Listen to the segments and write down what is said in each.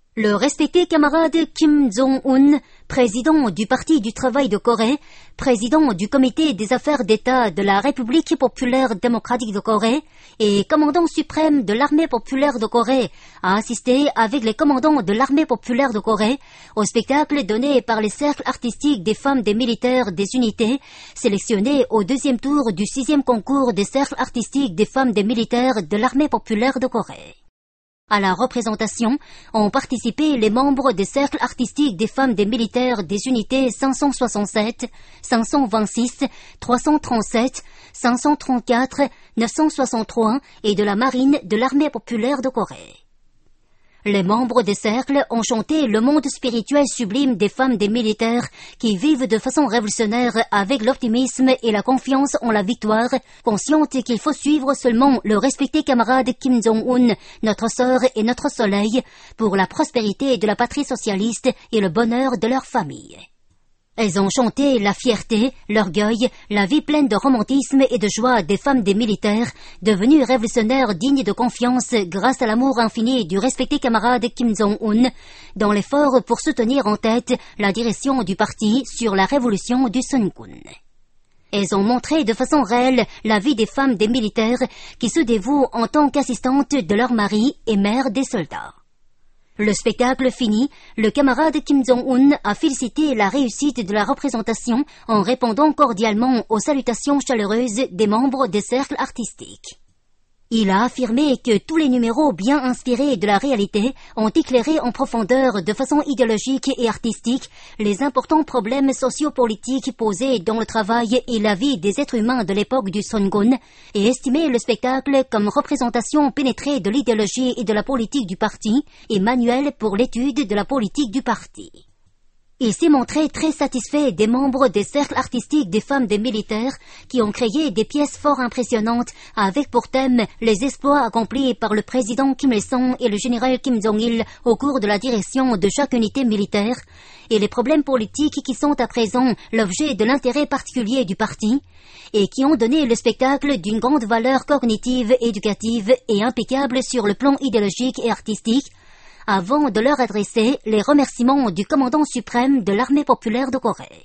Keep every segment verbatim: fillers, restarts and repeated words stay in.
Le respecté camarade Kim Jong-un, président du Parti du Travail de Corée, président du Comité des affaires d'État de la République populaire démocratique de Corée et commandant suprême de l'Armée populaire de Corée, a assisté avec les commandants de l'Armée populaire de Corée au spectacle donné par les cercles artistiques des femmes des militaires des unités, sélectionnées au deuxième tour du sixième concours des cercles artistiques des femmes des militaires de l'Armée populaire de Corée. À la représentation ont participé les membres des cercles artistiques des femmes des militaires des unités cinq cent soixante-sept, cinq cent vingt-six, trois cent trente-sept, cinq cent trente-quatre, neuf cent soixante-trois et de la marine de l'armée populaire de Corée. Les membres des cercles ont chanté le monde spirituel sublime des femmes des militaires qui vivent de façon révolutionnaire avec l'optimisme et la confiance en la victoire, conscientes qu'il faut suivre seulement le respecté camarade Kim Jong-un, notre sœur et notre soleil, pour la prospérité de la patrie socialiste et le bonheur de leur famille. Elles ont chanté la fierté, l'orgueil, la vie pleine de romantisme et de joie des femmes des militaires, devenues révolutionnaires dignes de confiance grâce à l'amour infini du respecté camarade Kim Jong-un, dans l'effort pour soutenir en tête la direction du parti sur la révolution du Sungun. Elles ont montré de façon réelle la vie des femmes des militaires qui se dévouent en tant qu'assistantes de leurs maris et mères des soldats. Le spectacle fini, le camarade Kim Jong-un a félicité la réussite de la représentation en répondant cordialement aux salutations chaleureuses des membres des cercles artistiques. Il a affirmé que tous les numéros bien inspirés de la réalité ont éclairé en profondeur de façon idéologique et artistique les importants problèmes sociopolitiques posés dans le travail et la vie des êtres humains de l'époque du Sungun et estimé le spectacle comme représentation pénétrée de l'idéologie et de la politique du parti et manuel pour l'étude de la politique du parti. Il s'est montré très satisfait des membres des cercles artistiques des femmes des militaires qui ont créé des pièces fort impressionnantes avec pour thème les exploits accomplis par le président Kim Il-sung et le général Kim Jong-il au cours de la direction de chaque unité militaire et les problèmes politiques qui sont à présent l'objet de l'intérêt particulier du parti et qui ont donné le spectacle d'une grande valeur cognitive, éducative et impeccable sur le plan idéologique et artistique, avant de leur adresser les remerciements du commandant suprême de l'armée populaire de Corée.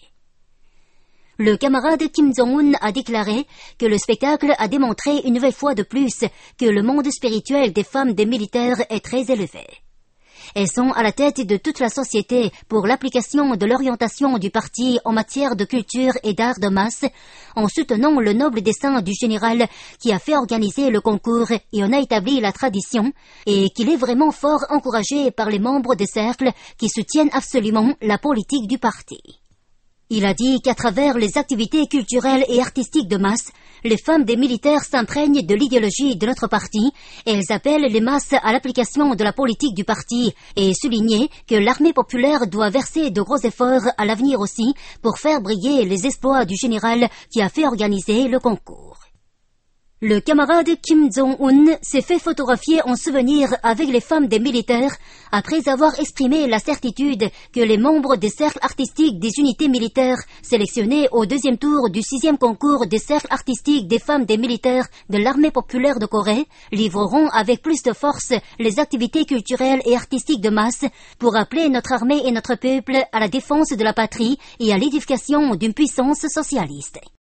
Le camarade Kim Jong-un a déclaré que le spectacle a démontré une nouvelle fois de plus que le monde spirituel des femmes des militaires est très élevé. Elles sont à la tête de toute la société pour l'application de l'orientation du parti en matière de culture et d'art de masse, en soutenant le noble dessein du général qui a fait organiser le concours et en a établi la tradition, et qu'il est vraiment fort encouragé par les membres des cercles qui soutiennent absolument la politique du parti. Il a dit qu'à travers les activités culturelles et artistiques de masse, les femmes des militaires s'imprègnent de l'idéologie de notre parti et elles appellent les masses à l'application de la politique du parti et souligner que l'armée populaire doit verser de gros efforts à l'avenir aussi pour faire briller les exploits du général qui a fait organiser le concours. Le camarade Kim Jong-un s'est fait photographier en souvenir avec les femmes des militaires après avoir exprimé la certitude que les membres des cercles artistiques des unités militaires sélectionnés au deuxième tour du sixième concours des cercles artistiques des femmes des militaires de l'armée populaire de Corée livreront avec plus de force les activités culturelles et artistiques de masse pour appeler notre armée et notre peuple à la défense de la patrie et à l'édification d'une puissance socialiste.